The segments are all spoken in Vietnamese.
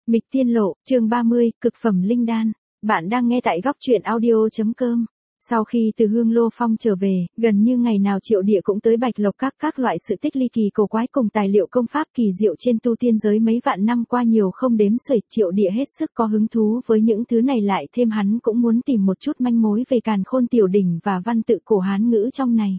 Mịch Tiên Lộ, chương 30, cực phẩm linh đan. Bạn đang nghe tại góc truyện audio.com. Sau khi từ Hương Lô Phong trở về, gần như ngày nào Triệu Địa cũng tới Bạch Lộc các loại sự tích ly kỳ cổ quái cùng tài liệu công pháp kỳ diệu trên tu tiên giới mấy vạn năm qua nhiều không đếm xuể. Triệu Địa hết sức có hứng thú với những thứ này, lại thêm hắn cũng muốn tìm một chút manh mối về Càn Khôn Tiểu Đỉnh và văn tự cổ Hán ngữ trong này.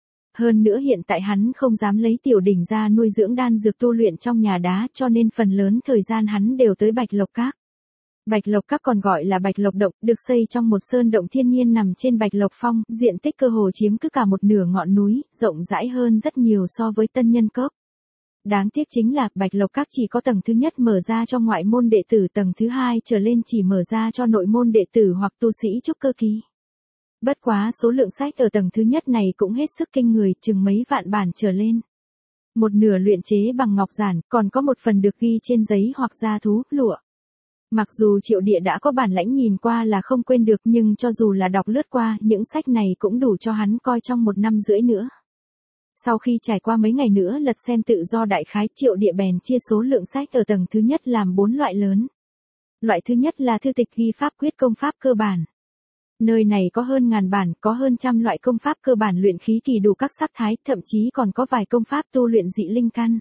Hơn nữa hiện tại hắn không dám lấy Tiểu Đỉnh ra nuôi dưỡng đan dược tu luyện trong nhà đá, cho nên phần lớn thời gian hắn đều tới Bạch Lộc Các. Bạch Lộc Các còn gọi là Bạch Lộc Động, được xây trong một sơn động thiên nhiên nằm trên Bạch Lộc Phong, diện tích cơ hồ chiếm cứ cả một nửa ngọn núi, rộng rãi hơn rất nhiều so với Tân Nhân Cốc. Đáng tiếc chính là Bạch Lộc Các chỉ có tầng thứ nhất mở ra cho ngoại môn đệ tử, tầng thứ hai trở lên chỉ mở ra cho nội môn đệ tử hoặc tu sĩ trúc cơ kỳ. Bất quá số lượng sách ở tầng thứ nhất này cũng hết sức kinh người, chừng mấy vạn bản trở lên. Một nửa luyện chế bằng ngọc giản, còn có một phần được ghi trên giấy hoặc da thú, lụa. Mặc dù Triệu Địa đã có bản lãnh nhìn qua là không quên được, nhưng cho dù là đọc lướt qua, những sách này cũng đủ cho hắn coi trong 1 năm rưỡi nữa. Sau khi trải qua mấy ngày nữa lật xem tự do đại khái, Triệu Địa bèn chia số lượng sách ở tầng thứ nhất làm 4 loại lớn. Loại thứ nhất là thư tịch ghi pháp quyết công pháp cơ bản. Nơi này có hơn 1000 bản, có hơn trăm loại công pháp cơ bản luyện khí kỳ đủ các sắc thái, thậm chí còn có vài công pháp tu luyện dị linh căn.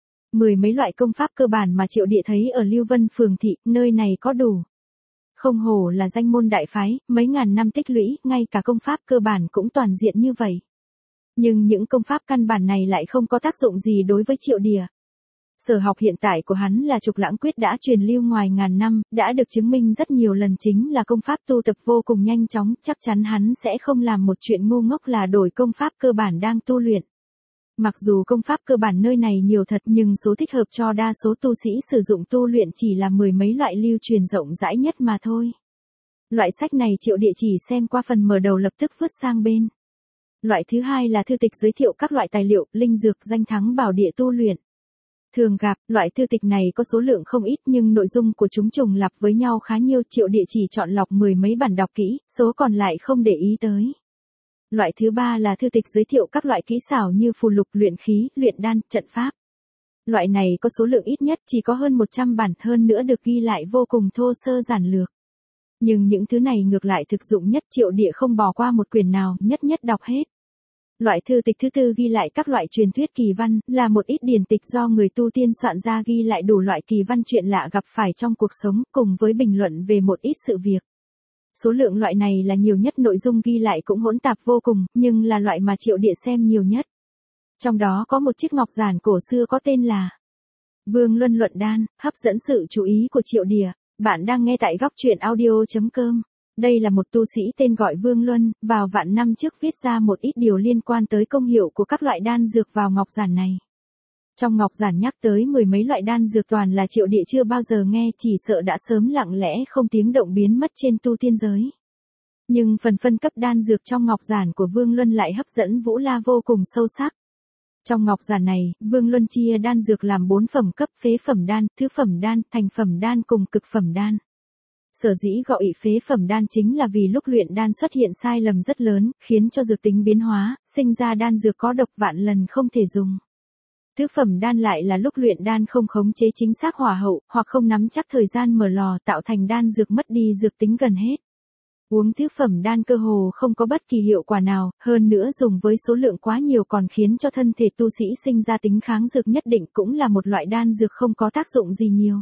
10 mấy loại công pháp cơ bản mà Triệu Địa thấy ở Lưu Vân Phường thị, nơi này có đủ. Không hổ là danh môn đại phái, mấy ngàn năm tích lũy, ngay cả công pháp cơ bản cũng toàn diện như vậy. Nhưng những công pháp căn bản này lại không có tác dụng gì đối với Triệu Địa. Sở học hiện tại của hắn là Trục Lãng Quyết, đã truyền lưu ngoài ngàn năm, đã được chứng minh rất nhiều lần chính là công pháp tu tập vô cùng nhanh chóng, chắc chắn hắn sẽ không làm một chuyện ngu ngốc là đổi công pháp cơ bản đang tu luyện. Mặc dù công pháp cơ bản nơi này nhiều thật, nhưng số thích hợp cho đa số tu sĩ sử dụng tu luyện chỉ là 10 mấy loại lưu truyền rộng rãi nhất mà thôi. Loại sách này Triệu Địa chỉ xem qua phần mở đầu lập tức vứt sang bên. Loại thứ hai là thư tịch giới thiệu các loại tài liệu, linh dược, danh thắng bảo địa tu luyện. Thường gặp, loại thư tịch này có số lượng không ít nhưng nội dung của chúng trùng lặp với nhau khá nhiều. Triệu Địa chỉ chọn lọc 10 mấy bản đọc kỹ, số còn lại không để ý tới. Loại thứ ba là thư tịch giới thiệu các loại kỹ xảo như phù lục, luyện khí, luyện đan, trận pháp. Loại này có số lượng ít nhất, chỉ có hơn 100 bản, hơn nữa được ghi lại vô cùng thô sơ giản lược. Nhưng những thứ này ngược lại thực dụng nhất, Triệu Địa không bỏ qua một quyển nào, nhất nhất đọc hết. Loại thư tịch thứ tư ghi lại các loại truyền thuyết kỳ văn, là một ít điển tịch do người tu tiên soạn ra, ghi lại đủ loại kỳ văn chuyện lạ gặp phải trong cuộc sống, cùng với bình luận về một ít sự việc. Số lượng loại này là nhiều nhất, nội dung ghi lại cũng hỗn tạp vô cùng, nhưng là loại mà Triệu Địa xem nhiều nhất. Trong đó có một chiếc ngọc giản cổ xưa có tên là Vương Luân Luận Đan, hấp dẫn sự chú ý của Triệu Địa. Bạn đang nghe tại góc truyện audio.com. Đây là một tu sĩ tên gọi Vương Luân, vào vạn năm trước viết ra một ít điều liên quan tới công hiệu của các loại đan dược vào ngọc giản này. Trong ngọc giản nhắc tới 10 mấy loại đan dược, toàn là Triệu Địa chưa bao giờ nghe, chỉ sợ đã sớm lặng lẽ không tiếng động biến mất trên tu tiên giới. Nhưng phần phân cấp đan dược trong ngọc giản của Vương Luân lại hấp dẫn Vũ La vô cùng sâu sắc. Trong ngọc giản này, Vương Luân chia đan dược làm 4 phẩm cấp: phế phẩm đan, thứ phẩm đan, thành phẩm đan cùng cực phẩm đan. Sở dĩ gọi phế phẩm đan chính là vì lúc luyện đan xuất hiện sai lầm rất lớn, khiến cho dược tính biến hóa, sinh ra đan dược có độc, vạn lần không thể dùng. Thứ phẩm đan lại là lúc luyện đan không khống chế chính xác hỏa hậu, hoặc không nắm chắc thời gian mở lò, tạo thành đan dược mất đi dược tính gần hết. Uống thứ phẩm đan cơ hồ không có bất kỳ hiệu quả nào, hơn nữa dùng với số lượng quá nhiều còn khiến cho thân thể tu sĩ sinh ra tính kháng dược nhất định, cũng là một loại đan dược không có tác dụng gì nhiều.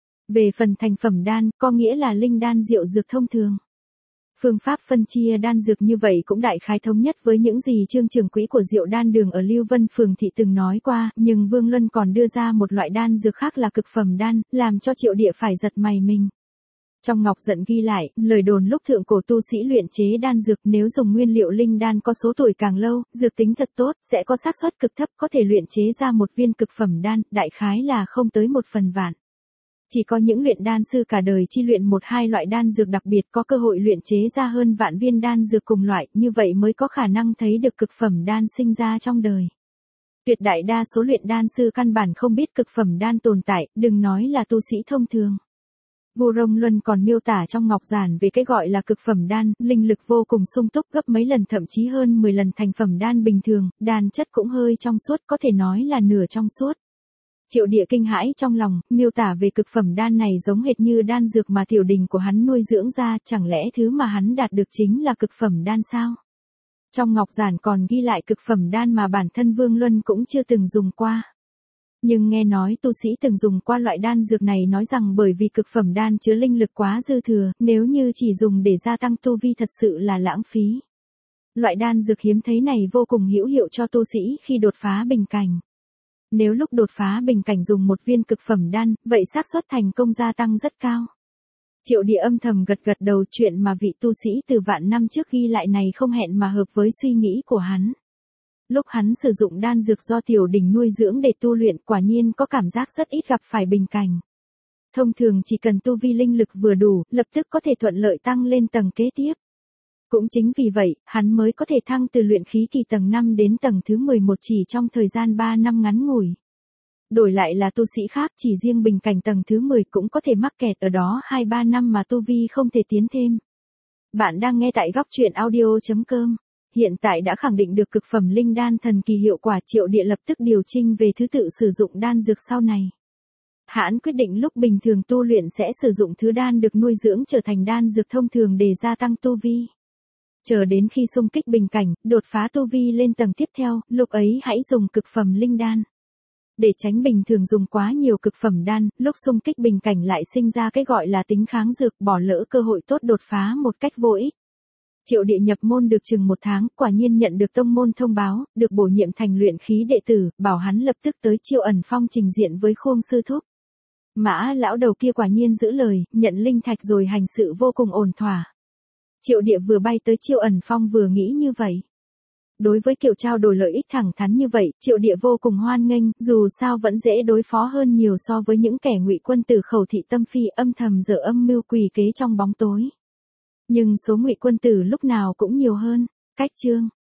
Về phần thành phẩm đan, có nghĩa là linh đan diệu dược thông thường. Phương pháp phân chia đan dược như vậy cũng đại khái thống nhất với những gì Trương trưởng quỹ của Diệu Đan Đường ở Lưu Vân Phường thị từng nói qua, nhưng Vương Luân còn đưa ra một loại đan dược khác là cực phẩm đan, làm cho Triệu Địa phải giật mày mình. Trong ngọc giản ghi lại, lời đồn lúc thượng cổ tu sĩ luyện chế đan dược, nếu dùng nguyên liệu linh đan có số tuổi càng lâu, dược tính thật tốt, sẽ có xác suất cực thấp có thể luyện chế ra một viên cực phẩm đan, đại khái là không tới 1/1000. Chỉ có những luyện đan sư cả đời chi luyện 1-2 loại đan dược đặc biệt có cơ hội luyện chế ra hơn vạn viên đan dược cùng loại, như vậy mới có khả năng thấy được cực phẩm đan sinh ra trong đời. Tuyệt đại đa số luyện đan sư căn bản không biết cực phẩm đan tồn tại, đừng nói là tu sĩ thông thường. Vu Rông Luân còn miêu tả trong ngọc giản về cái gọi là cực phẩm đan, linh lực vô cùng sung túc, gấp mấy lần thậm chí hơn 10 lần thành phẩm đan bình thường, đan chất cũng hơi trong suốt, có thể nói là nửa trong suốt. Triệu Địa kinh hãi trong lòng, miêu tả về cực phẩm đan này giống hệt như đan dược mà tiểu đình của hắn nuôi dưỡng ra, chẳng lẽ thứ mà hắn đạt được chính là cực phẩm đan sao? Trong ngọc giản còn ghi lại cực phẩm đan mà bản thân Vương Luân cũng chưa từng dùng qua. Nhưng nghe nói tu sĩ từng dùng qua loại đan dược này nói rằng bởi vì cực phẩm đan chứa linh lực quá dư thừa, nếu như chỉ dùng để gia tăng tu vi thật sự là lãng phí. Loại đan dược hiếm thấy này vô cùng hữu hiệu cho tu sĩ khi đột phá bình cảnh. Nếu lúc đột phá bình cảnh dùng một viên cực phẩm đan, vậy xác suất thành công gia tăng rất cao. Triệu Địa âm thầm gật gật đầu, chuyện mà vị tu sĩ từ vạn năm trước ghi lại này không hẹn mà hợp với suy nghĩ của hắn. Lúc hắn sử dụng đan dược do tiểu đình nuôi dưỡng để tu luyện quả nhiên có cảm giác rất ít gặp phải bình cảnh. Thông thường chỉ cần tu vi linh lực vừa đủ, lập tức có thể thuận lợi tăng lên tầng kế tiếp. Cũng chính vì vậy, hắn mới có thể thăng từ luyện khí kỳ tầng 5 đến tầng thứ 11 chỉ trong thời gian 3 năm ngắn ngủi. Đổi lại là tu sĩ khác chỉ riêng bình cảnh tầng thứ 10 cũng có thể mắc kẹt ở đó 2-3 năm mà tu vi không thể tiến thêm. Bạn đang nghe tại góc truyện audio.com. Hiện tại đã khẳng định được cực phẩm linh đan thần kỳ hiệu quả, Triệu Địa lập tức điều chỉnh về thứ tự sử dụng đan dược sau này. Hắn quyết định lúc bình thường tu luyện sẽ sử dụng thứ đan được nuôi dưỡng trở thành đan dược thông thường để gia tăng tu vi. Chờ đến khi xung kích bình cảnh, đột phá tu vi lên tầng tiếp theo, lúc ấy hãy dùng cực phẩm linh đan. Để tránh bình thường dùng quá nhiều cực phẩm đan, lúc xung kích bình cảnh lại sinh ra cái gọi là tính kháng dược, bỏ lỡ cơ hội tốt đột phá một cách vô ích. Triệu Địa nhập môn được chừng 1 tháng, quả nhiên nhận được tông môn thông báo, được bổ nhiệm thành luyện khí đệ tử, bảo hắn lập tức tới Chiêu Ẩn Phong trình diện với Khương sư thúc. Mã lão đầu kia quả nhiên giữ lời, nhận linh thạch rồi hành sự vô cùng ổn thỏa. Triệu Địa vừa bay tới Chiêu Ẩn Phong vừa nghĩ như vậy. Đối với kiểu trao đổi lợi ích thẳng thắn như vậy, Triệu Địa vô cùng hoan nghênh, dù sao vẫn dễ đối phó hơn nhiều so với những kẻ ngụy quân tử khẩu thị tâm phi âm thầm dở âm mưu quỷ kế trong bóng tối. Nhưng số ngụy quân tử lúc nào cũng nhiều hơn. Cách chương